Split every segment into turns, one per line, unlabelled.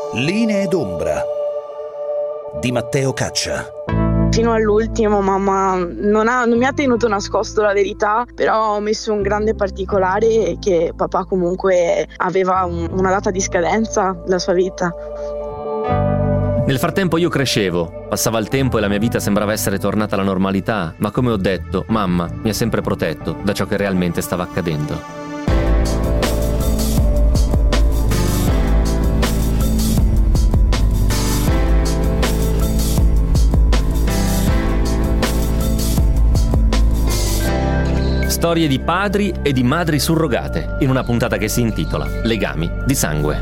Linee d'ombra di Matteo Caccia.
Fino all'ultimo mamma non mi ha tenuto nascosto la verità, però ho messo un grande particolare che papà comunque aveva una data di scadenza della sua vita.
Nel frattempo io crescevo, passava il tempo e la mia vita sembrava essere tornata alla normalità, ma come ho detto, mamma mi ha sempre protetto da ciò che realmente stava accadendo. Storie di padri e di madri surrogate, in una puntata che si intitola Legami di sangue.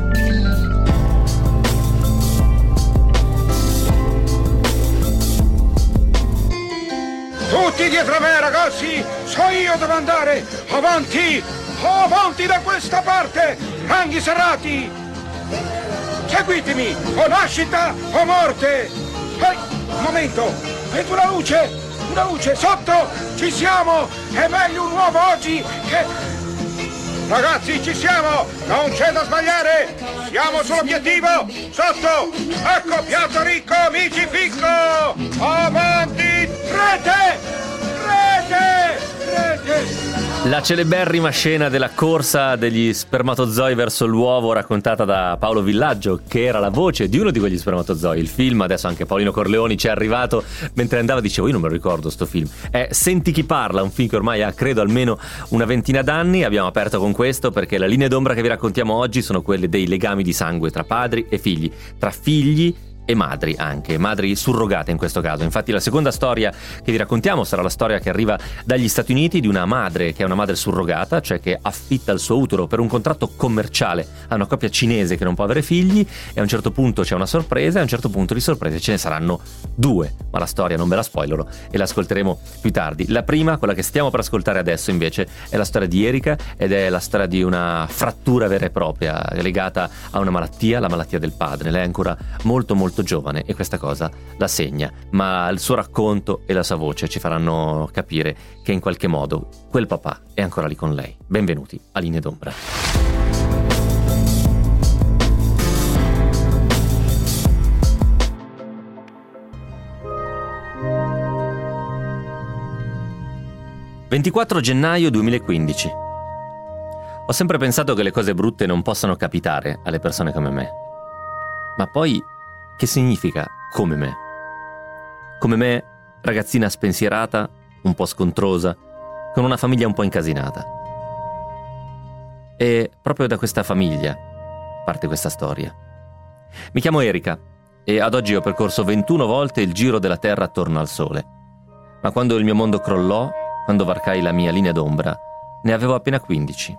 Tutti dietro me, ragazzi! So io dove andare! Avanti! Avanti da questa parte! Ranghi serrati! Seguitemi! O nascita o morte! Un momento! Vedo una luce! Una luce! Sotto! Ci siamo! È meglio un uomo oggi che... Ragazzi, ci siamo! Non c'è da sbagliare! Siamo sull'obiettivo! Sotto! Ecco piatto ricco, amici ficco! Avanti! Rete! Rete! Rete!
La celeberrima scena della corsa degli spermatozoi verso l'uovo raccontata da Paolo Villaggio, che era la voce di uno di quegli spermatozoi. Il film, adesso anche Paolino Corleoni ci è arrivato mentre andava, dicevo, io non me lo ricordo sto film. È Senti chi parla, un film che ormai ha credo almeno una ventina d'anni. Abbiamo aperto con questo perché le linee d'ombra che vi raccontiamo oggi sono quelle dei legami di sangue tra padri e figli, tra figli e madri, anche madri surrogate in questo caso. Infatti la seconda storia che vi raccontiamo sarà la storia che arriva dagli Stati Uniti di una madre che è una madre surrogata, cioè che affitta il suo utero per un contratto commerciale a una coppia cinese che non può avere figli, e a un certo punto c'è una sorpresa e a un certo punto di sorprese ce ne saranno due, ma la storia non ve la spoilerò e la ascolteremo più tardi. La prima, quella che stiamo per ascoltare adesso invece, è la storia di Erika ed è la storia di una frattura vera e propria legata a una malattia, la malattia del padre. Lei è ancora molto giovane e questa cosa la segna, ma il suo racconto e la sua voce ci faranno capire che in qualche modo quel papà è ancora lì con lei. Benvenuti a Linee d'ombra. «24 gennaio 2015. Ho sempre pensato che le cose brutte non possano capitare alle persone come me. Ma poi che significa come me? Come me, ragazzina spensierata, un po' scontrosa, con una famiglia un po' incasinata. E proprio da questa famiglia parte questa storia. Mi chiamo Erika e ad oggi ho percorso 21 volte il giro della Terra attorno al Sole. Ma quando il mio mondo crollò, quando varcai la mia linea d'ombra, ne avevo appena 15.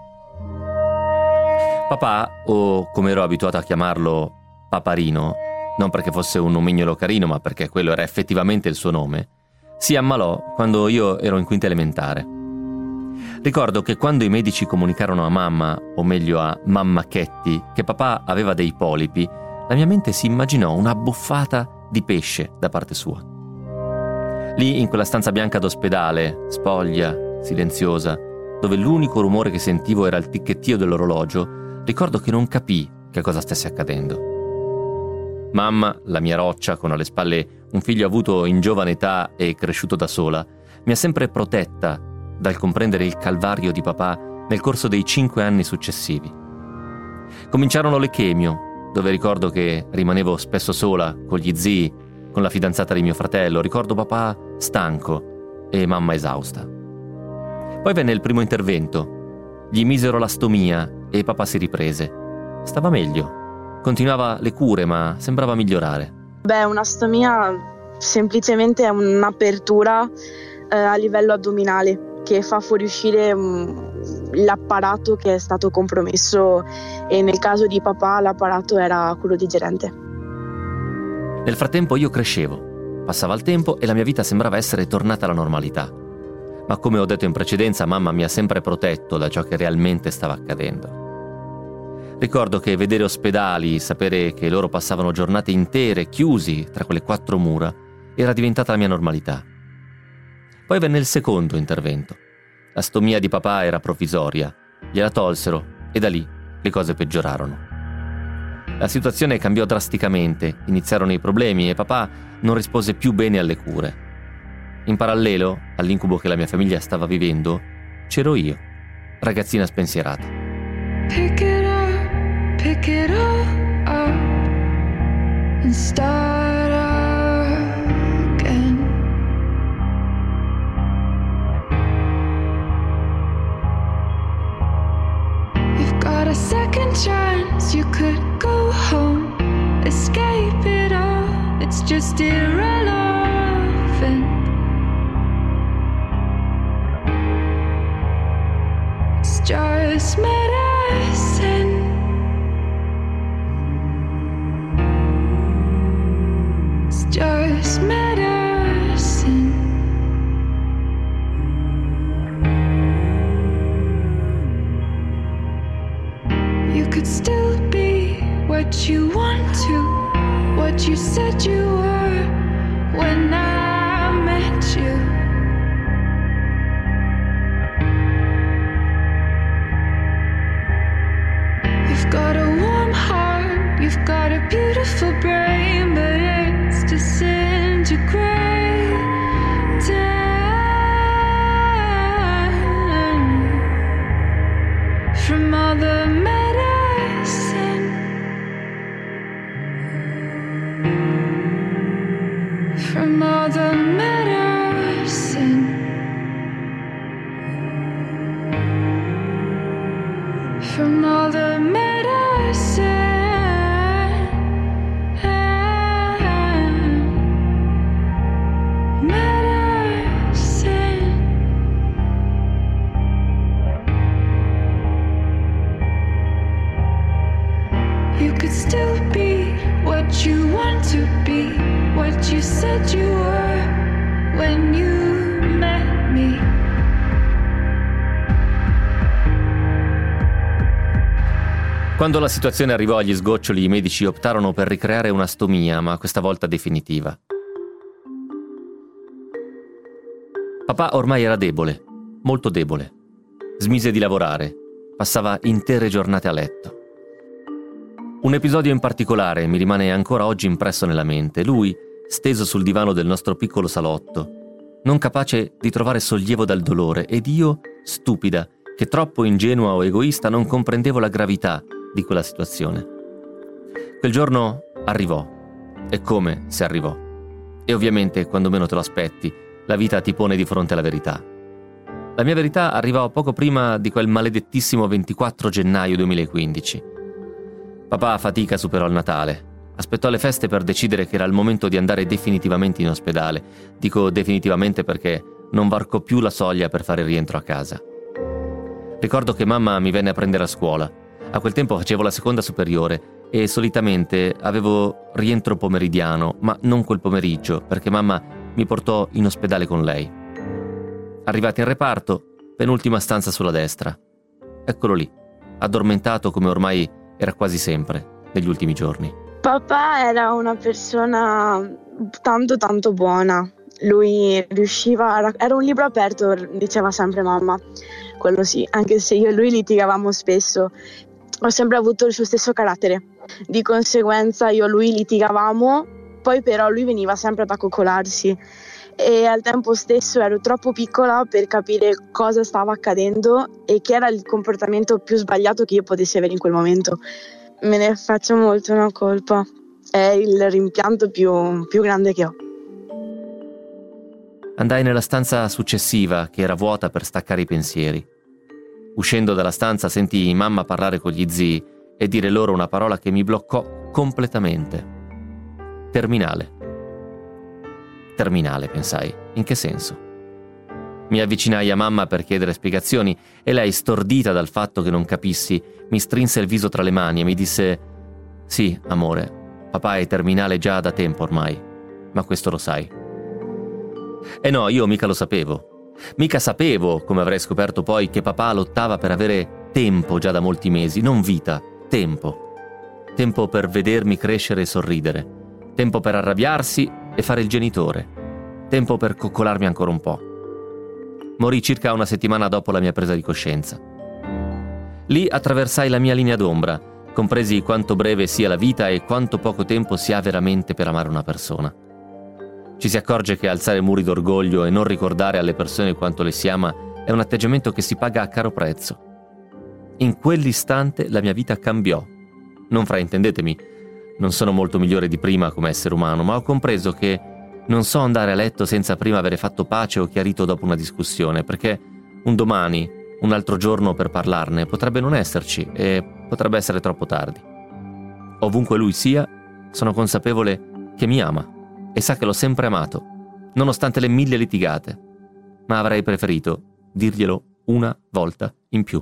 Papà, o come ero abituato a chiamarlo, Paparino, non perché fosse un nomignolo carino, ma perché quello era effettivamente il suo nome, si ammalò quando io ero in quinta elementare. Ricordo che quando i medici comunicarono a mamma, o meglio a mamma Chetti, che papà aveva dei polipi, la mia mente si immaginò una buffata di pesce da parte sua. Lì, in quella stanza bianca d'ospedale, spoglia, silenziosa, dove l'unico rumore che sentivo era il ticchettio dell'orologio, ricordo che non capii che cosa stesse accadendo. Mamma, la mia roccia, con alle spalle un figlio avuto in giovane età e cresciuto da sola, mi ha sempre protetta dal comprendere il calvario di papà nel corso dei 5 anni successivi. Cominciarono le chemio, dove ricordo che rimanevo spesso sola con gli zii, con la fidanzata di mio fratello. Ricordo papà stanco e mamma esausta. Poi venne il primo intervento. Gli misero la stomia e papà si riprese. Stava meglio. Continuava le cure, ma sembrava migliorare.
Una stomia semplicemente è un'apertura a livello addominale che fa fuoriuscire l'apparato che è stato compromesso, e nel caso di papà l'apparato era quello digerente.
Nel frattempo io crescevo, passava il tempo e la mia vita sembrava essere tornata alla normalità. Ma come ho detto in precedenza, mamma mi ha sempre protetto da ciò che realmente stava accadendo. Ricordo che vedere ospedali, sapere che loro passavano giornate intere chiusi tra quelle 4 mura, era diventata la mia normalità. Poi venne il secondo intervento. La stomia di papà era provvisoria, gliela tolsero e da lì le cose peggiorarono. La situazione cambiò drasticamente, iniziarono i problemi e papà non rispose più bene alle cure. In parallelo all'incubo che la mia famiglia stava vivendo, c'ero io, ragazzina spensierata.
Pick it up and start again. You've got a second chance, you could go home, escape it all, it's just irrelevant. It's just medicine. It's just medicine. You could still be what you want to, what you said you were when I met you. You've got a warm heart, you've got a beautiful brain, but it's disintegrating from all the medicine, from all the medicine, from all the medicine. You could still be what you want to be, what you said you were when you met me.
Quando la situazione arrivò agli sgoccioli, i medici optarono per ricreare una stomia, ma questa volta definitiva. Papà ormai era debole, molto debole. Smise di lavorare, passava intere giornate a letto. Un episodio in particolare mi rimane ancora oggi impresso nella mente. Lui, steso sul divano del nostro piccolo salotto, non capace di trovare sollievo dal dolore, ed io, stupida, che troppo ingenua o egoista non comprendevo la gravità di quella situazione. Quel giorno arrivò, e come se arrivò. E ovviamente, quando meno te lo aspetti, la vita ti pone di fronte alla verità. La mia verità arrivò poco prima di quel maledettissimo 24 gennaio 2015. Papà a fatica superò il Natale. Aspettò le feste per decidere che era il momento di andare definitivamente in ospedale. Dico definitivamente perché non varcò più la soglia per fare rientro a casa. Ricordo che mamma mi venne a prendere a scuola. A quel tempo facevo la seconda superiore e solitamente avevo rientro pomeridiano, ma non quel pomeriggio, perché mamma mi portò in ospedale con lei. Arrivati in reparto, penultima stanza sulla destra. Eccolo lì, addormentato come ormai era quasi sempre negli ultimi giorni.
Papà era una persona tanto buona. Lui riusciva, era un libro aperto, diceva sempre mamma, quello sì, anche se io e lui litigavamo spesso. Ho sempre avuto il suo stesso carattere, di conseguenza io e lui litigavamo, poi però lui veniva sempre ad accoccolarsi e al tempo stesso ero troppo piccola per capire cosa stava accadendo e che era il comportamento più sbagliato che io potessi avere in quel momento. Me ne faccio molto una colpa, è il rimpianto più grande che ho.
Andai nella stanza successiva, che era vuota per staccare i pensieri. Uscendo dalla stanza sentii mamma parlare con gli zii e dire loro una parola che mi bloccò completamente. Terminale. Terminale, pensai. In che senso? Mi avvicinai a mamma per chiedere spiegazioni e lei, stordita dal fatto che non capissi, mi strinse il viso tra le mani e mi disse: «Sì, amore, papà è terminale già da tempo ormai, ma questo lo sai». E no, io mica lo sapevo. Mica sapevo, come avrei scoperto poi, che papà lottava per avere tempo già da molti mesi, non vita, tempo. Tempo per vedermi crescere e sorridere. Tempo per arrabbiarsi e fare il genitore. Tempo per coccolarmi ancora un po'. Morì circa una settimana dopo la mia presa di coscienza. Lì attraversai la mia linea d'ombra, compresi quanto breve sia la vita e quanto poco tempo si ha veramente per amare una persona. Ci si accorge che alzare muri d'orgoglio e non ricordare alle persone quanto le si ama è un atteggiamento che si paga a caro prezzo. In quell'istante la mia vita cambiò. Non fraintendetemi, non sono molto migliore di prima come essere umano, ma ho compreso che non so andare a letto senza prima avere fatto pace o chiarito dopo una discussione, perché un domani, un altro giorno per parlarne, potrebbe non esserci e potrebbe essere troppo tardi. Ovunque lui sia, sono consapevole che mi ama e sa che l'ho sempre amato, nonostante le 1000 litigate, ma avrei preferito dirglielo una volta in più.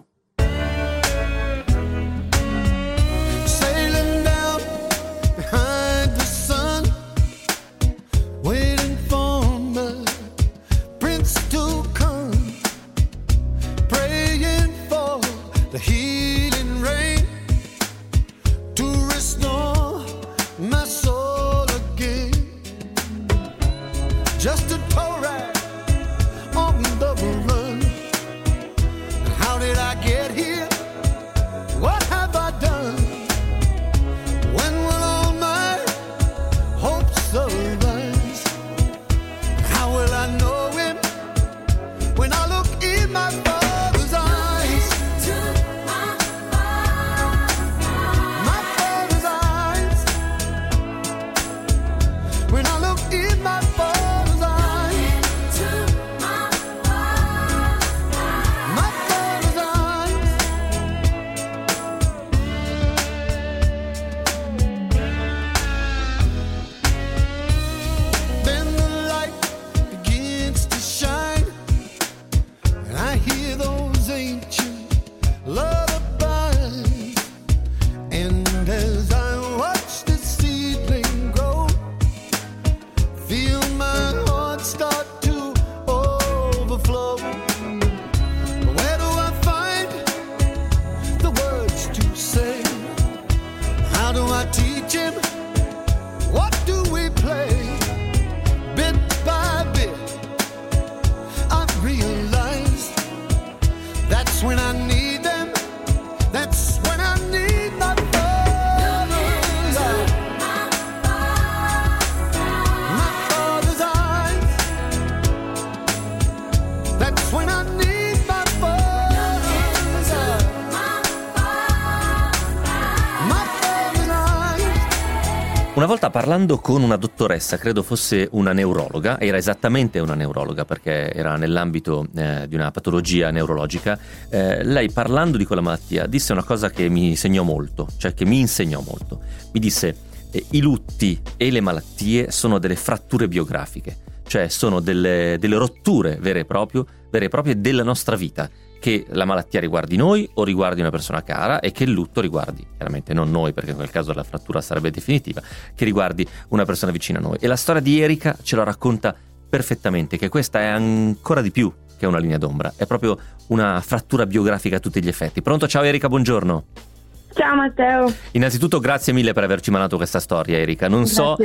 Una volta parlando con una dottoressa, credo fosse una neurologa, era esattamente una neurologa perché era nell'ambito di una patologia neurologica, lei parlando di quella malattia disse una cosa che mi segnò molto, cioè che mi insegnò molto. Mi disse: i lutti e le malattie sono delle fratture biografiche, cioè sono delle rotture vere e proprie della nostra vita, che la malattia riguardi noi o riguardi una persona cara, e che il lutto riguardi, chiaramente non noi perché in quel caso la frattura sarebbe definitiva, che riguardi una persona vicina a noi. E la storia di Erika ce lo racconta perfettamente, che questa è ancora di più che una linea d'ombra, è proprio una frattura biografica a tutti gli effetti. Pronto? Ciao Erika, buongiorno.
Ciao Matteo.
Innanzitutto grazie mille per averci mandato questa storia, Erika. Non so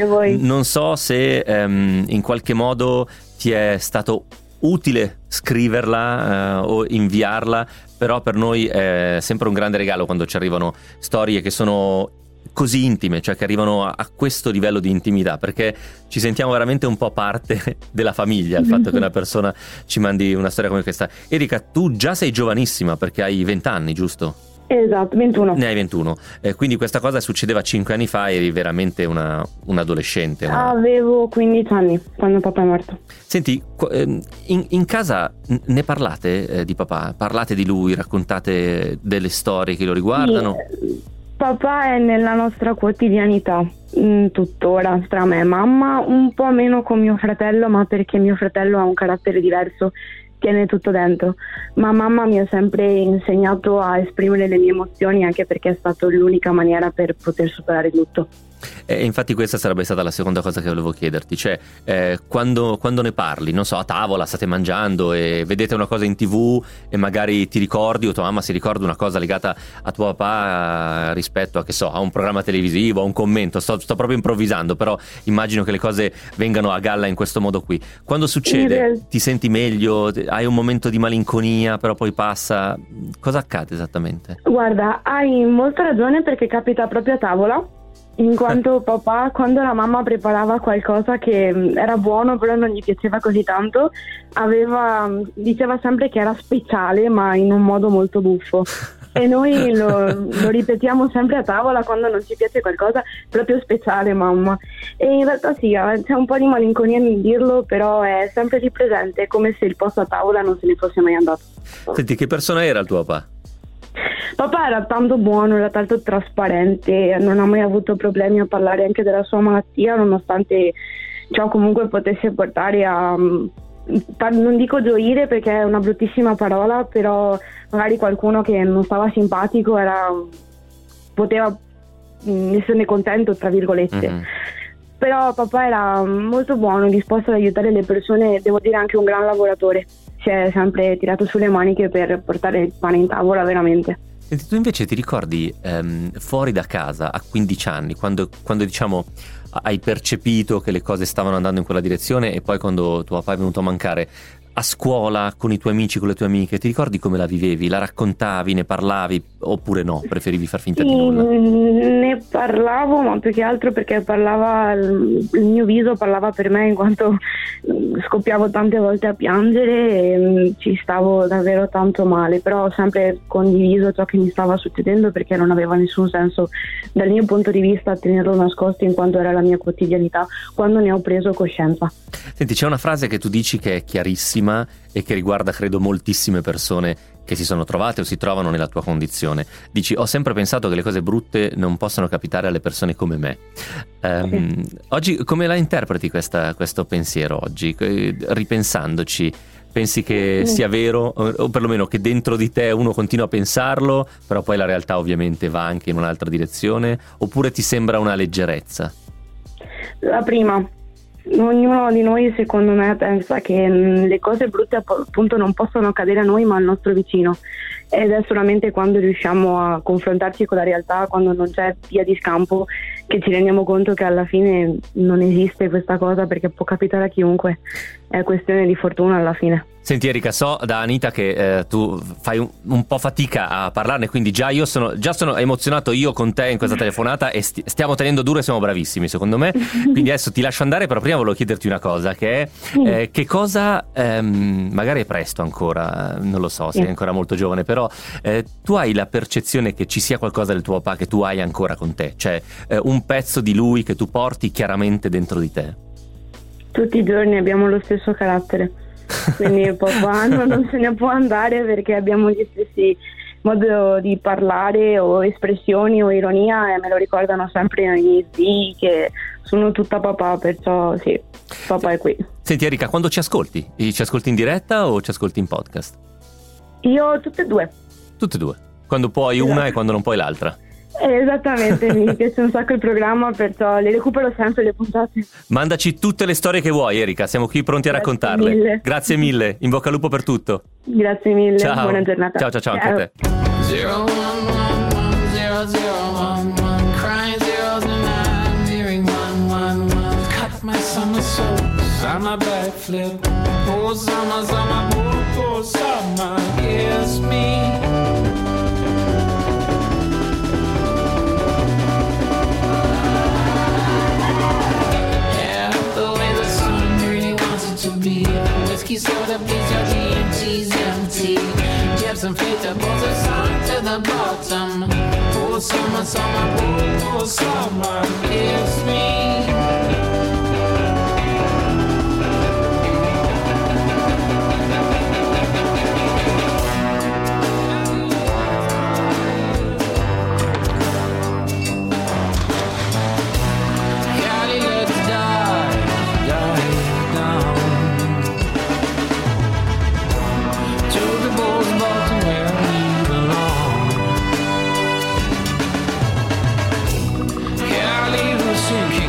se in qualche modo ti è stato utile scriverla o inviarla, però per noi è sempre un grande regalo quando ci arrivano storie che sono così intime, cioè che arrivano a questo livello di intimità, perché ci sentiamo veramente un po' parte della famiglia, il fatto che una persona ci mandi una storia come questa. Erika, tu già sei giovanissima perché hai 20 anni, giusto?
Esatto, 21.
Ne hai 21, quindi questa cosa succedeva 5 anni fa, eri veramente un adolescente.
Avevo 15 anni quando papà è morto.
Senti, in casa ne parlate di papà? Parlate di lui, raccontate delle storie che lo riguardano?
Sì, papà è nella nostra quotidianità, tuttora, tra me e mamma, un po' meno con mio fratello, ma perché mio fratello ha un carattere diverso, tiene tutto dentro, ma mamma mi ha sempre insegnato a esprimere le mie emozioni, anche perché è stata l'unica maniera per poter superare il lutto.
E infatti questa sarebbe stata la seconda cosa che volevo chiederti, cioè quando ne parli, non so, a tavola state mangiando e vedete una cosa in TV e magari ti ricordi o tua mamma si ricorda una cosa legata a tuo papà rispetto a, che so, a un programma televisivo, a un commento, sto proprio improvvisando, però immagino che le cose vengano a galla in questo modo qui. Quando succede, ti senti meglio, hai un momento di malinconia però poi passa, cosa accade esattamente?
Guarda, hai molta ragione perché capita proprio a tavola, in quanto papà, quando la mamma preparava qualcosa che era buono però non gli piaceva così tanto, diceva sempre che era speciale ma in un modo molto buffo. E noi lo ripetiamo sempre a tavola quando non ci piace qualcosa, proprio speciale mamma. E in realtà sì, c'è un po' di malinconia nel dirlo, però è sempre lì presente, come se il posto a tavola non se ne fosse mai andato.
Senti, che persona era il tuo papà?
Papà era tanto buono, era tanto trasparente, non ha mai avuto problemi a parlare anche della sua malattia, nonostante ciò comunque potesse portare a, non dico gioire perché è una bruttissima parola, però magari qualcuno che non stava simpatico poteva esserne contento, tra virgolette. Mm-hmm. Però papà era molto buono, disposto ad aiutare le persone, devo dire anche un gran lavoratore, si è sempre tirato sulle maniche per portare il pane in tavola, veramente.
Senti, tu invece ti ricordi fuori da casa a 15 anni, quando diciamo hai percepito che le cose stavano andando in quella direzione e poi quando tuo papà è venuto a mancare, a scuola, con i tuoi amici, con le tue amiche, ti ricordi come la vivevi? La raccontavi, ne parlavi oppure no? Preferivi far finta di nulla?
Ne parlavo, ma più che altro perché il mio viso parlava per me, in quanto scoppiavo tante volte a piangere e ci stavo davvero tanto male, però ho sempre condiviso ciò che mi stava succedendo perché non aveva nessun senso dal mio punto di vista tenerlo nascosto, in quanto era la mia quotidianità quando ne ho preso coscienza.
Senti, c'è una frase che tu dici che è chiarissima e che riguarda credo moltissime persone che si sono trovate o si trovano nella tua condizione. Dici: ho sempre pensato che le cose brutte non possano capitare alle persone come me. Oggi come la interpreti questo pensiero oggi? Ripensandoci, pensi che sia vero, o perlomeno che dentro di te uno continua a pensarlo però poi la realtà ovviamente va anche in un'altra direzione, oppure ti sembra una leggerezza?
La prima. Ognuno di noi, secondo me, pensa che le cose brutte appunto non possono accadere a noi ma al nostro vicino, ed è solamente quando riusciamo a confrontarci con la realtà, quando non c'è via di scampo, che ci rendiamo conto che alla fine non esiste questa cosa, perché può capitare a chiunque, è questione di fortuna alla fine.
Senti Erika, so da Anita che tu fai un po' fatica a parlarne, quindi già sono emozionato io con te in questa telefonata e stiamo tenendo duro e siamo bravissimi secondo me, quindi adesso ti lascio andare, però prima volevo chiederti una cosa, che è che cosa, magari è presto ancora, non lo so, sei ancora molto giovane, però tu hai la percezione che ci sia qualcosa del tuo papà che tu hai ancora con te, cioè un pezzo di lui che tu porti chiaramente dentro di te?
Tutti i giorni abbiamo lo stesso carattere. Quindi papà non se ne può andare perché abbiamo gli stessi modo di parlare o espressioni o ironia, e me lo ricordano sempre i miei zii che sono tutta papà, perciò sì, papà è qui.
Senti Erika, quando ci ascolti in diretta o ci ascolti in podcast?
Io tutte e due.
Tutte e due, quando puoi una e quando non puoi l'altra.
Esattamente, mi piace un sacco il programma, perciò le recupero sempre le puntate.
Mandaci tutte le storie che vuoi Erika, siamo qui pronti a raccontarle.
Mille.
Grazie mille, in bocca al lupo per tutto.
Grazie mille,
ciao.
Buona giornata.
Ciao anche a te.
0111011 crying zeros and I'm hearing 111 cut my somersaults on my backflip. Oh summer, oh summer, kiss me. Whiskey soda, please, your GMT's empty. Jefferson Fleet, pulls us on to the bottom. Oh, summer, oh, summer, kiss me. Leave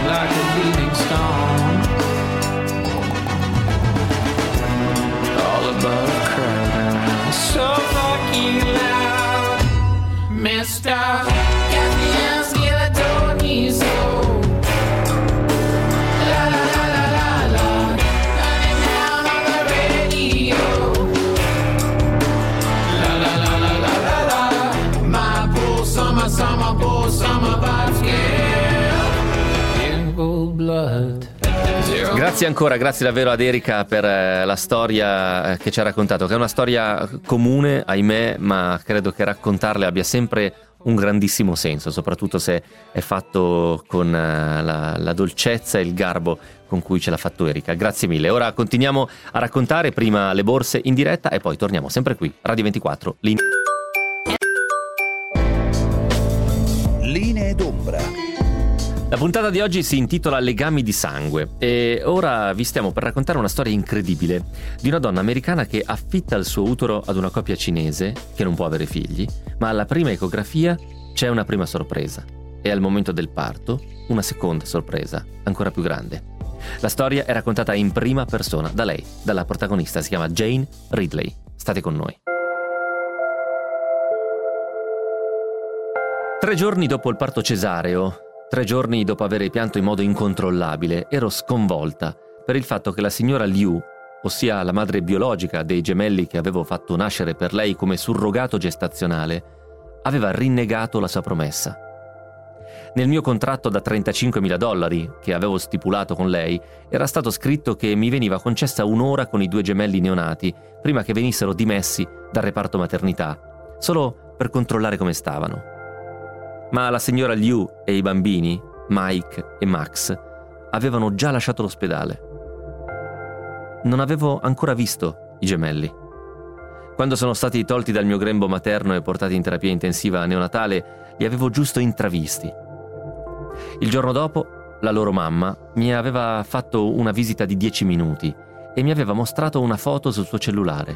like a leading stone. All above crowd around, so fucking loud. Mister, got the hands, get a Tony, so la la la la la la, running down on the radio. La la la la la la la, my poor summer vibes, yeah, in cold blood.
Grazie ancora, grazie davvero ad Erika per la storia che ci ha raccontato, che è una storia comune, ahimè, ma credo che raccontarle abbia sempre un grandissimo senso, soprattutto se è fatto con la dolcezza e il garbo con cui ce l'ha fatto Erika. Grazie mille. Ora continuiamo a raccontare, prima le borse in diretta e poi torniamo sempre qui, Radio 24.
Linee d'ombra.
La puntata di oggi si intitola Legami di sangue e ora vi stiamo per raccontare una storia incredibile di una donna americana che affitta il suo utero ad una coppia cinese che non può avere figli, ma alla prima ecografia c'è una prima sorpresa e al momento del parto una seconda sorpresa ancora più grande. La storia è raccontata in prima persona da lei, dalla protagonista, si chiama Jane Ridley. State con noi. 3 giorni dopo il parto cesareo, 3 giorni dopo aver pianto in modo incontrollabile, ero sconvolta per il fatto che la signora Liu, ossia la madre biologica dei gemelli che avevo fatto nascere per lei come surrogato gestazionale, aveva rinnegato la sua promessa. Nel mio contratto da $35.000 che avevo stipulato con lei era stato scritto che mi veniva concessa un'ora con i 2 gemelli neonati prima che venissero dimessi dal reparto maternità, solo per controllare come stavano. Ma la signora Liu e i bambini, Mike e Max, avevano già lasciato l'ospedale. Non avevo ancora visto i gemelli. Quando sono stati tolti dal mio grembo materno e portati in terapia intensiva neonatale, li avevo giusto intravisti. Il giorno dopo, la loro mamma mi aveva fatto una visita di 10 minuti e mi aveva mostrato una foto sul suo cellulare.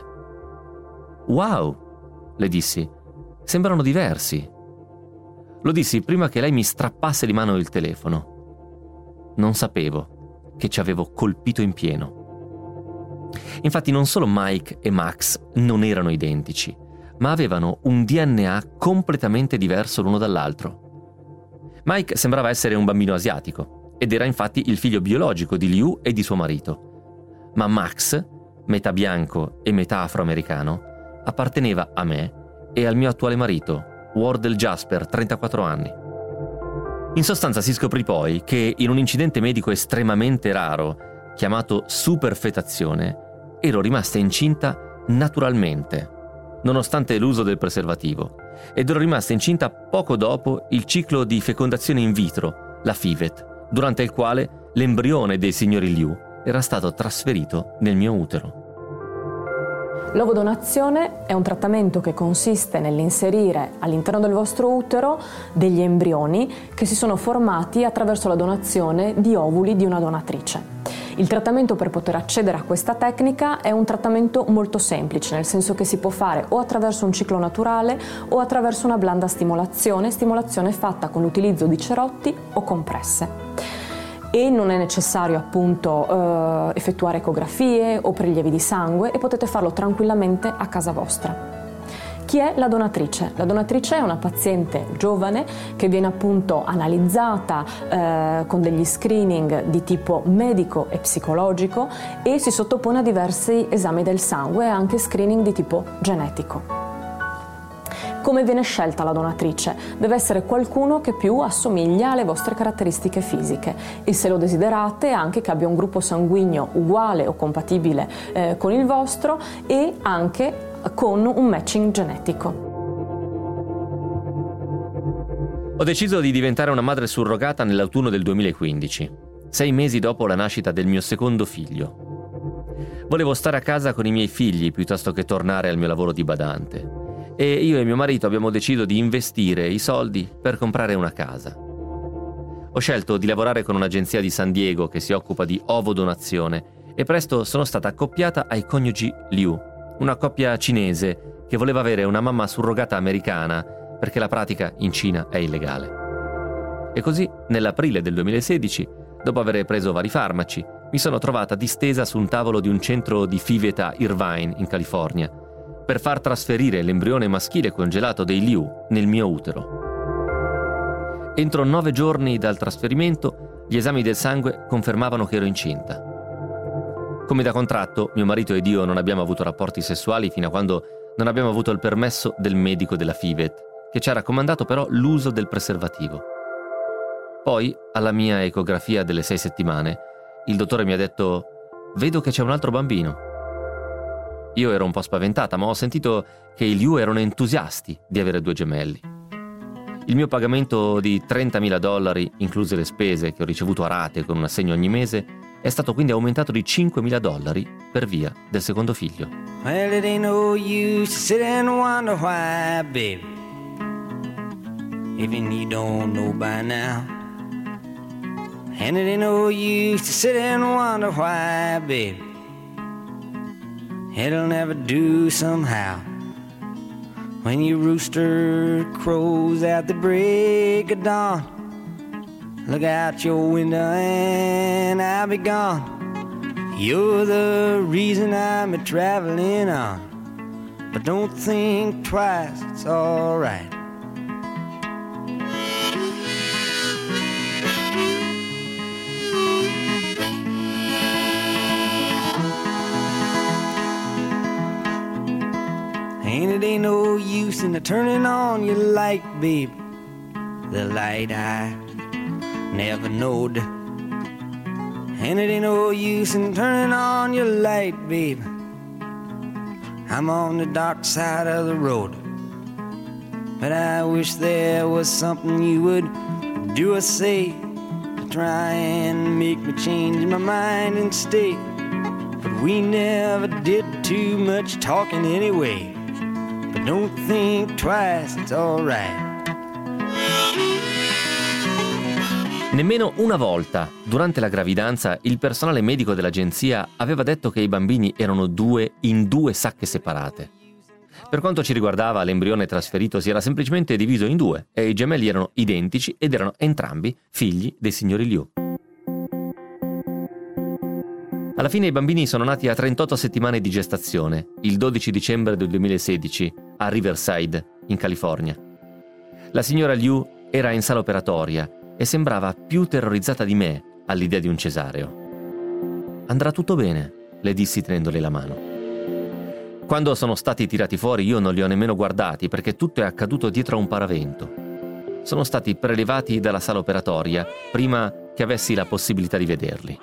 «Wow!» le dissi. «Sembrano diversi». Lo dissi prima che lei mi strappasse di mano il telefono. Non sapevo che ci avevo colpito in pieno. Infatti non solo Mike e Max non erano identici, ma avevano un DNA completamente diverso l'uno dall'altro. Mike sembrava essere un bambino asiatico ed era infatti il figlio biologico di Liu e di suo marito. Ma Max, metà bianco e metà afroamericano, apparteneva a me e al mio attuale marito, Wardell Jasper, 34 anni. In sostanza si scoprì poi che in un incidente medico estremamente raro, chiamato superfetazione, ero rimasta incinta naturalmente, nonostante l'uso del preservativo, ed ero rimasta incinta poco dopo il ciclo di fecondazione in vitro, la FIVET, durante il quale l'embrione dei signori Liu era stato trasferito nel mio utero.
L'ovodonazione è un trattamento che consiste nell'inserire all'interno del vostro utero degli embrioni che si sono formati attraverso la donazione di ovuli di una donatrice. Il trattamento per poter accedere a questa tecnica è un trattamento molto semplice, nel senso che si può fare o attraverso un ciclo naturale o attraverso una blanda stimolazione fatta con l'utilizzo di cerotti o compresse. E non è necessario appunto effettuare ecografie o prelievi di sangue e potete farlo tranquillamente a casa vostra. Chi è la donatrice? La donatrice è una paziente giovane che viene appunto analizzata con degli screening di tipo medico e psicologico e si sottopone a diversi esami del sangue e anche screening di tipo genetico. Come viene scelta la donatrice? Deve essere qualcuno che più assomiglia alle vostre caratteristiche fisiche e, se lo desiderate, anche che abbia un gruppo sanguigno uguale o compatibile con il vostro e anche con un matching genetico.
Ho deciso di diventare una madre surrogata nell'autunno del 2015, 6 mesi dopo la nascita del mio secondo figlio. Volevo stare a casa con i miei figli piuttosto che tornare al mio lavoro di badante. E io e mio marito abbiamo deciso di investire i soldi per comprare una casa. Ho scelto di lavorare con un'agenzia di San Diego che si occupa di ovodonazione e presto sono stata accoppiata ai coniugi Liu, una coppia cinese che voleva avere una mamma surrogata americana perché la pratica in Cina è illegale. E così, nell'aprile del 2016, dopo aver preso vari farmaci, mi sono trovata distesa su un tavolo di un centro di FIVET a Irvine, in California, per far trasferire l'embrione maschile congelato dei Liu nel mio utero. Entro 9 giorni dal trasferimento, gli esami del sangue confermavano che ero incinta. Come da contratto, mio marito ed io non abbiamo avuto rapporti sessuali fino a quando non abbiamo avuto il permesso del medico della FIVET, che ci ha raccomandato però l'uso del preservativo. Poi, alla mia ecografia delle 6 settimane, il dottore mi ha detto: «Vedo che c'è un altro bambino». Io ero un po' spaventata, ma ho sentito che i Liu erano entusiasti di avere 2 gemelli. Il mio pagamento di $30.000, incluse le spese che ho ricevuto a rate con un assegno ogni mese, è stato quindi aumentato di $5.000 per via del secondo figlio.
Well, it ain't no use to sit and wonder why, baby, even you don't know by now. And it ain't no use to sit and wonder why, baby, it'll never do somehow. When your rooster crows at the break of dawn, look out your window and I'll be gone. You're the reason I'm traveling on, but don't think twice, it's alright. And it ain't no use in turning on your light, babe, the light I never knowed. And it ain't no use in turning on your light, babe, I'm on the dark side of the road. But I wish there was something you would do or say to try and make me change my mind and stay. But we never did too much talking anyway. But don't think twice, it's alright.
Nemmeno una volta, durante la gravidanza, il personale medico dell'agenzia aveva detto che i bambini erano 2 in 2 sacche separate. Per quanto ci riguardava, l'embrione trasferito si era semplicemente diviso in 2 e i gemelli erano identici ed erano entrambi figli dei signori Liu. Alla fine i bambini sono nati a 38 settimane di gestazione, il 12 dicembre del 2016, a Riverside, in California. La signora Liu era in sala operatoria e sembrava più terrorizzata di me all'idea di un cesareo. «Andrà tutto bene», le dissi tenendole la mano. Quando sono stati tirati fuori io non li ho nemmeno guardati perché tutto è accaduto dietro a un paravento. Sono stati prelevati dalla sala operatoria prima che avessi la possibilità di vederli.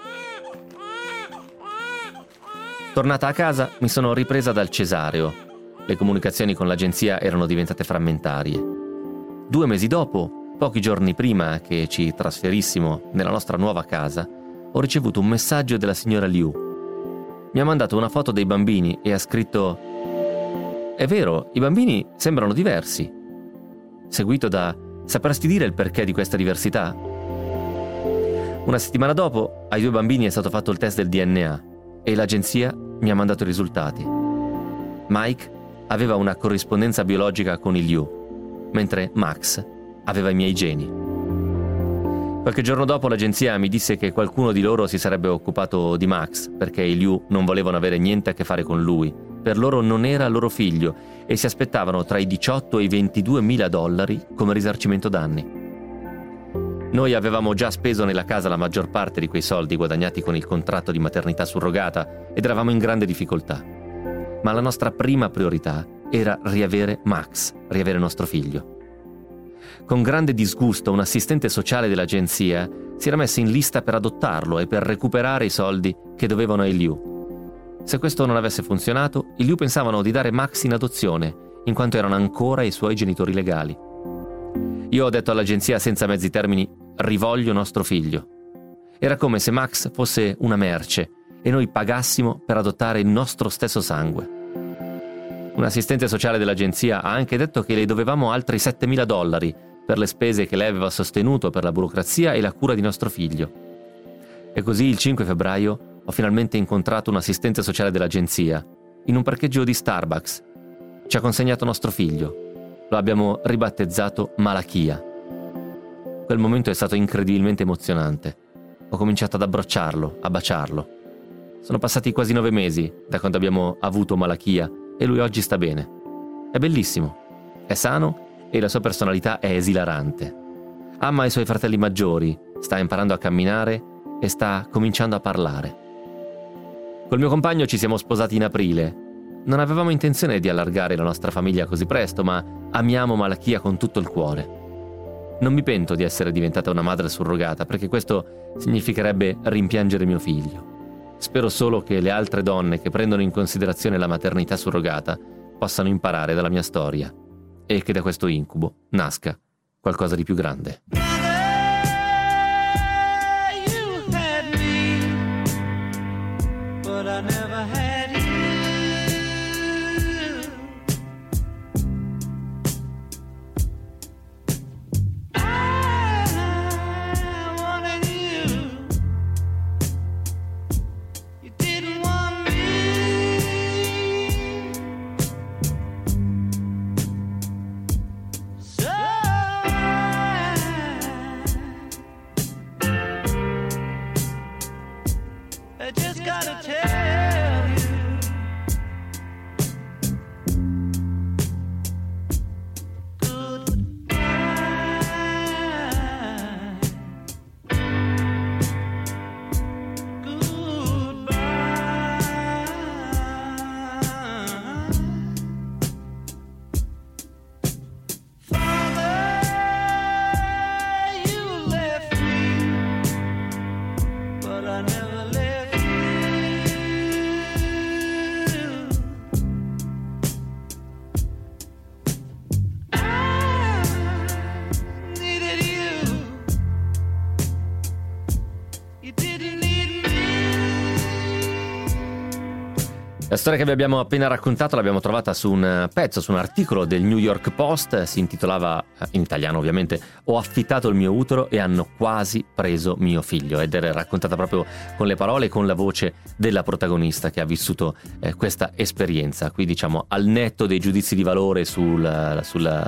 Tornata a casa mi sono ripresa dal cesareo. Le comunicazioni con l'agenzia erano diventate frammentarie. 2 mesi dopo, pochi giorni prima che ci trasferissimo nella nostra nuova casa, ho ricevuto un messaggio della signora Liu. Mi ha mandato una foto dei bambini e ha scritto: «È vero, i bambini sembrano diversi», seguito da: «Sapresti dire il perché di questa diversità?» Una settimana dopo, ai 2 bambini è stato fatto il test del DNA e l'agenzia mi ha mandato i risultati. Mike aveva una corrispondenza biologica con il Liu, mentre Max aveva i miei geni. Qualche giorno dopo l'agenzia mi disse che qualcuno di loro si sarebbe occupato di Max perché i Liu non volevano avere niente a che fare con lui. Per loro non era loro figlio e si aspettavano tra i $18 e i $22.000 come risarcimento danni. Noi avevamo già speso nella casa la maggior parte di quei soldi guadagnati con il contratto di maternità surrogata ed eravamo in grande difficoltà. Ma la nostra prima priorità era riavere Max, riavere nostro figlio. Con grande disgusto un assistente sociale dell'agenzia si era messo in lista per adottarlo e per recuperare i soldi che dovevano ai Liu. Se questo non avesse funzionato, i Liu pensavano di dare Max in adozione, in quanto erano ancora i suoi genitori legali. Io ho detto all'agenzia senza mezzi termini: «Rivoglio nostro figlio». Era come se Max fosse una merce e noi pagassimo per adottare il nostro stesso sangue. Un assistente sociale dell'agenzia ha anche detto che le dovevamo altri $7.000 per le spese che lei aveva sostenuto per la burocrazia e la cura di nostro figlio. E così il 5 febbraio ho finalmente incontrato un assistente sociale dell'agenzia in un parcheggio di Starbucks. Ci ha consegnato nostro figlio. Lo abbiamo ribattezzato Malachia. Quel momento è stato incredibilmente emozionante. Ho cominciato ad abbracciarlo, a baciarlo. Sono passati quasi 9 mesi da quando abbiamo avuto Malachia e lui oggi sta bene. È bellissimo, è sano e la sua personalità è esilarante. Ama i suoi fratelli maggiori, sta imparando a camminare e sta cominciando a parlare. Col mio compagno ci siamo sposati in aprile. Non avevamo intenzione di allargare la nostra famiglia così presto, ma amiamo Malachia con tutto il cuore. Non mi pento di essere diventata una madre surrogata, perché questo significherebbe rimpiangere mio figlio. Spero solo che le altre donne che prendono in considerazione la maternità surrogata possano imparare dalla mia storia e che da questo incubo nasca qualcosa di più grande. La storia che vi abbiamo appena raccontato l'abbiamo trovata su un pezzo, su un articolo del New York Post, si intitolava, in italiano ovviamente, "Ho affittato il mio utero e hanno quasi preso mio figlio", ed era raccontata proprio con le parole e con la voce della protagonista che ha vissuto questa esperienza. Qui, diciamo, al netto dei giudizi di valore sulla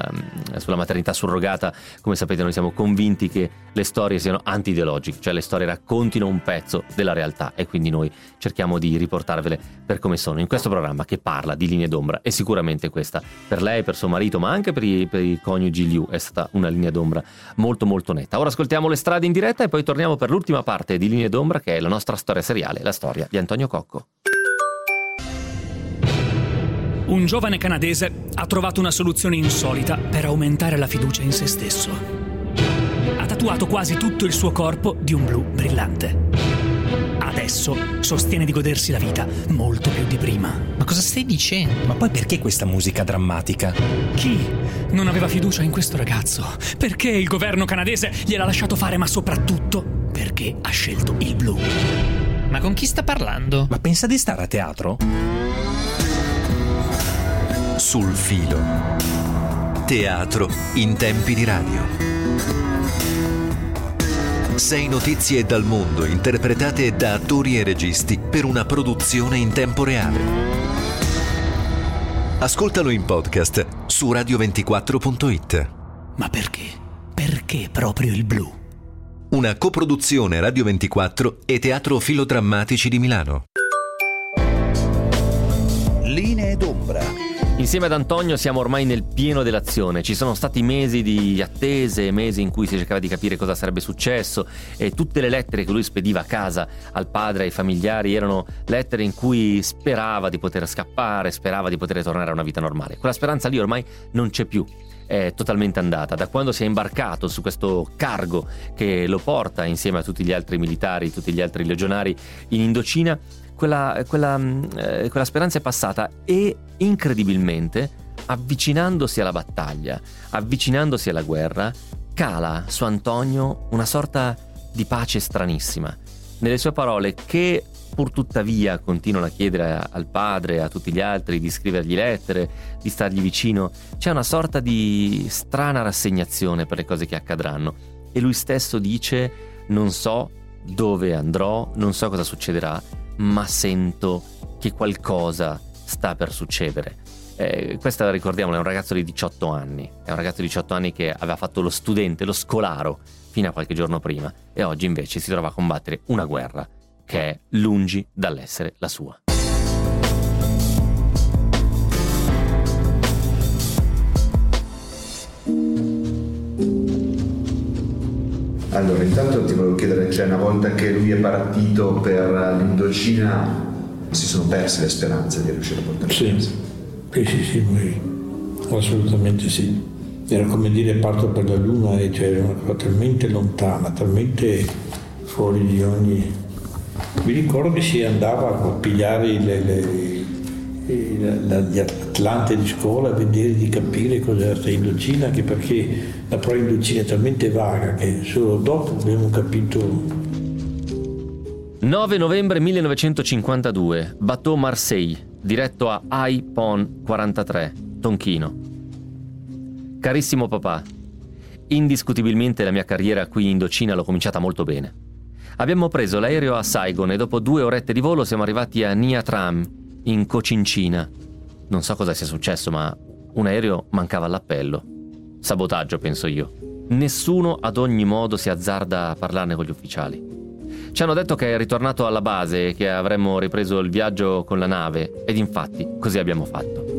maternità surrogata, come sapete noi siamo convinti che le storie siano anti-ideologiche, cioè le storie raccontino un pezzo della realtà e quindi noi cerchiamo di riportarvele per come sono in questo programma che parla di linee d'ombra, e sicuramente questa per lei, per suo marito, ma anche per i coniugi Liu è stata una linea d'ombra molto molto netta. Ora ascoltiamo Le strade in diretta e poi torniamo per l'ultima parte di Linee d'ombra, che è la nostra storia seriale, la storia di Antonio Cocco.
Un giovane canadese ha trovato una soluzione insolita per aumentare la fiducia in se stesso. Ha tatuato quasi tutto il suo corpo di un blu brillante. Adesso sostiene di godersi la vita molto più di prima.
Ma cosa stai dicendo? Ma poi perché questa musica drammatica?
Chi non aveva fiducia in questo ragazzo? Perché il governo canadese gliel'ha lasciato fare, ma soprattutto perché ha scelto il blu.
Ma con chi sta parlando? Ma pensa di stare a teatro?
Sul filo. Teatro in tempi di radio. 6 notizie dal mondo interpretate da attori e registi per una produzione in tempo reale. Ascoltalo in podcast su radio24.it.
Ma perché? Perché proprio il blu?
Una coproduzione Radio 24 e Teatro Filodrammatici di Milano.
Linee d'ombra.
Insieme ad Antonio siamo ormai nel pieno dell'azione. Ci sono stati mesi di attese, mesi in cui si cercava di capire cosa sarebbe successo, e tutte le lettere che lui spediva a casa al padre, ai familiari, erano lettere in cui sperava di poter scappare, sperava di poter tornare a una vita normale. Quella speranza lì ormai non c'è più, è totalmente andata. Da quando si è imbarcato su questo cargo che lo porta insieme a tutti gli altri militari, tutti gli altri legionari in Indocina, quella speranza è passata, e incredibilmente, avvicinandosi alla battaglia, avvicinandosi alla guerra, cala su Antonio una sorta di pace stranissima. Nelle sue parole, che pur tuttavia continuano a chiedere al padre e a tutti gli altri di scrivergli lettere, di stargli vicino, c'è una sorta di strana rassegnazione per le cose che accadranno, e lui stesso dice: non so dove andrò, non so cosa succederà, ma sento che qualcosa sta per succedere. Questa, ricordiamolo, è un ragazzo di 18 anni, è un ragazzo di 18 anni che aveva fatto lo studente, lo scolaro fino a qualche giorno prima, e oggi invece si trova a combattere una guerra che è lungi dall'essere la sua.
Allora, intanto ti volevo chiedere, cioè una volta che lui è partito per l'Indocina si sono perse le speranze di riuscire a portare
Sì, assolutamente sì. Era come dire parto per la Luna, e cioè era una cosa talmente lontana, talmente fuori di ogni... Mi ricordo che si andava a pigliare gli Atlante di scuola, a vedere, di capire cosa era questa Indocina, anche perché la parola Indocina è talmente vaga che solo dopo abbiamo capito.
9 novembre 1952, Bateau Marseille, diretto a Haiphong 43, Tonchino. Carissimo papà, indiscutibilmente la mia carriera qui in Indocina l'ho cominciata molto bene. Abbiamo preso l'aereo a Saigon e dopo 2 orette di volo siamo arrivati a Nha Tram, in Cocincina. Non so cosa sia successo, ma un aereo mancava all'appello. Sabotaggio, penso io. Nessuno ad ogni modo si azzarda a parlarne con gli ufficiali. Ci hanno detto che è ritornato alla base e che avremmo ripreso il viaggio con la nave, ed infatti così abbiamo fatto.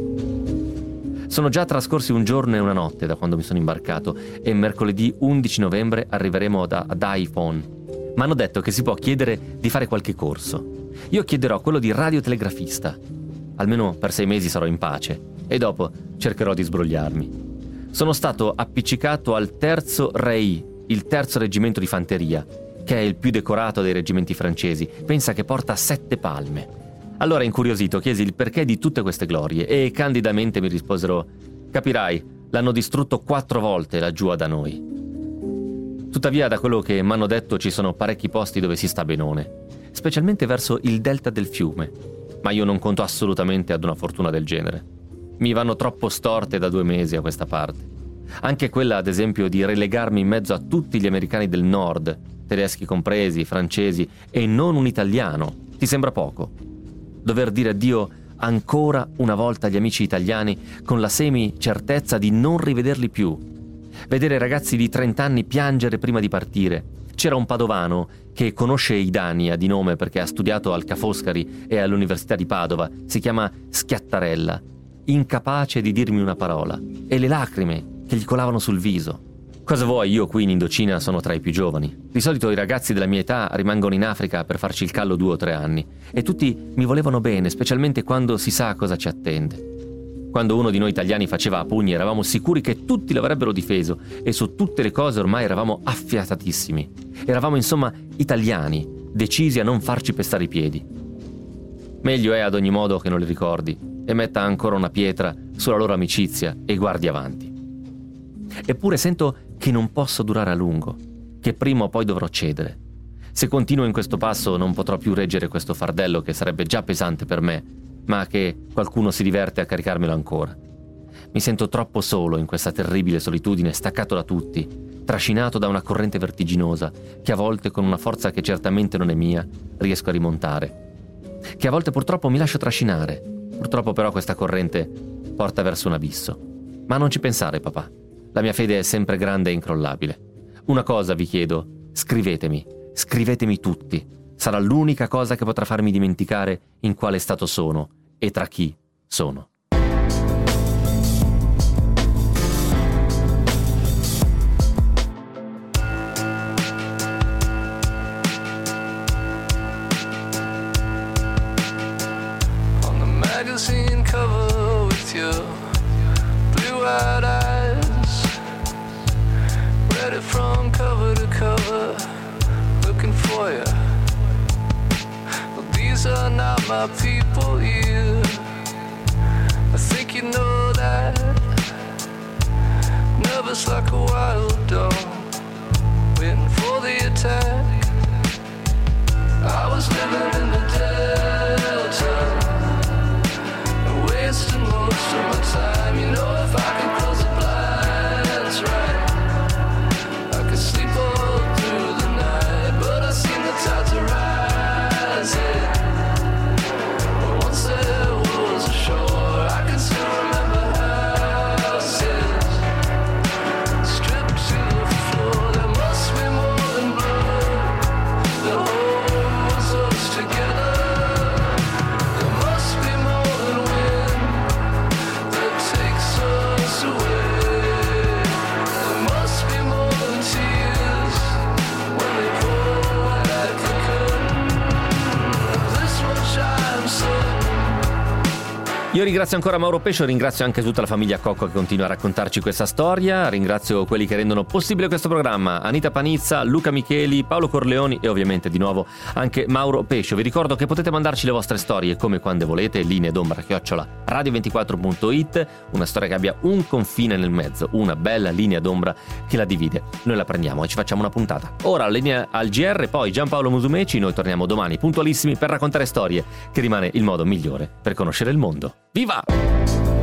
Sono già trascorsi un giorno e una notte da quando mi sono imbarcato e mercoledì 11 novembre arriveremo ad Haiphong. Mi hanno detto che si può chiedere di fare qualche corso. Io chiederò quello di radiotelegrafista. Almeno per 6 mesi sarò in pace e dopo cercherò di sbrogliarmi. Sono stato appiccicato al 3° REI, il 3° reggimento di fanteria, che è il più decorato dei reggimenti francesi. Pensa che porta 7 palme. Allora, incuriosito, chiesi il perché di tutte queste glorie e candidamente mi risposero: capirai, l'hanno distrutto 4 volte laggiù da noi. Tuttavia, da quello che m'hanno detto, ci sono parecchi posti dove si sta benone, specialmente verso il delta del fiume, ma io non conto assolutamente ad una fortuna del genere. Mi vanno troppo storte da 2 mesi a questa parte. Anche quella, ad esempio, di relegarmi in mezzo a tutti gli americani del nord, tedeschi compresi, francesi, e non un italiano, ti sembra poco? Dover dire addio ancora una volta agli amici italiani con la semi-certezza di non rivederli più. Vedere ragazzi di 30 anni piangere prima di partire. C'era un padovano che conosce Idania di nome perché ha studiato al Ca' Foscari e all'Università di Padova. Si chiama Schiattarella. Incapace di dirmi una parola. E le lacrime che gli colavano sul viso. Cosa vuoi, io qui in Indocina sono tra i più giovani. Di solito i ragazzi della mia età rimangono in Africa per farci il callo 2 o 3 anni. E tutti mi volevano bene, specialmente quando si sa cosa ci attende. Quando uno di noi italiani faceva a pugni eravamo sicuri che tutti l'avrebbero difeso e su tutte le cose ormai eravamo affiatatissimi. Eravamo insomma italiani, decisi a non farci pestare i piedi. Meglio è ad ogni modo che non li ricordi e metta ancora una pietra sulla loro amicizia e guardi avanti. Eppure sento che non posso durare a lungo, che prima o poi dovrò cedere. Se continuo in questo passo non potrò più reggere questo fardello che sarebbe già pesante per me, ma che qualcuno si diverte a caricarmelo ancora. Mi sento troppo solo in questa terribile solitudine, staccato da tutti, trascinato da una corrente vertiginosa, che a volte con una forza che certamente non è mia, riesco a rimontare. Che a volte purtroppo mi lascio trascinare. Purtroppo però questa corrente porta verso un abisso. Ma non ci pensare, papà. La mia fede è sempre grande e incrollabile. Una cosa vi chiedo, scrivetemi tutti. Sarà l'unica cosa che potrà farmi dimenticare in quale stato sono e tra chi sono.
On the magazine cover with your blue-eyed eyes, read it from cover to cover, looking for you. These are not my people here. I think you know that. Nervous like a wild dog, waiting for the attack. I was living in the Delta, wasting most of my time. You know, if I could close the blinds right, I could sleep all through the night. But I seen the tides are rising. There was a shore, I can still remember houses stripped to the floor. There must be
Io ringrazio ancora Mauro Pescio, ringrazio anche tutta la famiglia Cocco che continua a raccontarci questa storia, ringrazio quelli che rendono possibile questo programma, Anita Panizza, Luca Micheli, Paolo Corleoni e ovviamente di nuovo anche Mauro Pescio. Vi ricordo che potete mandarci le vostre storie come quando volete, lineedombra@radio24.it, una storia che abbia un confine nel mezzo, una bella linea d'ombra che la divide. Noi la prendiamo e ci facciamo una puntata. Ora linea al GR, poi Giampaolo Musumeci, noi torniamo domani puntualissimi per raccontare storie, che rimane il modo migliore per conoscere il mondo. Viva!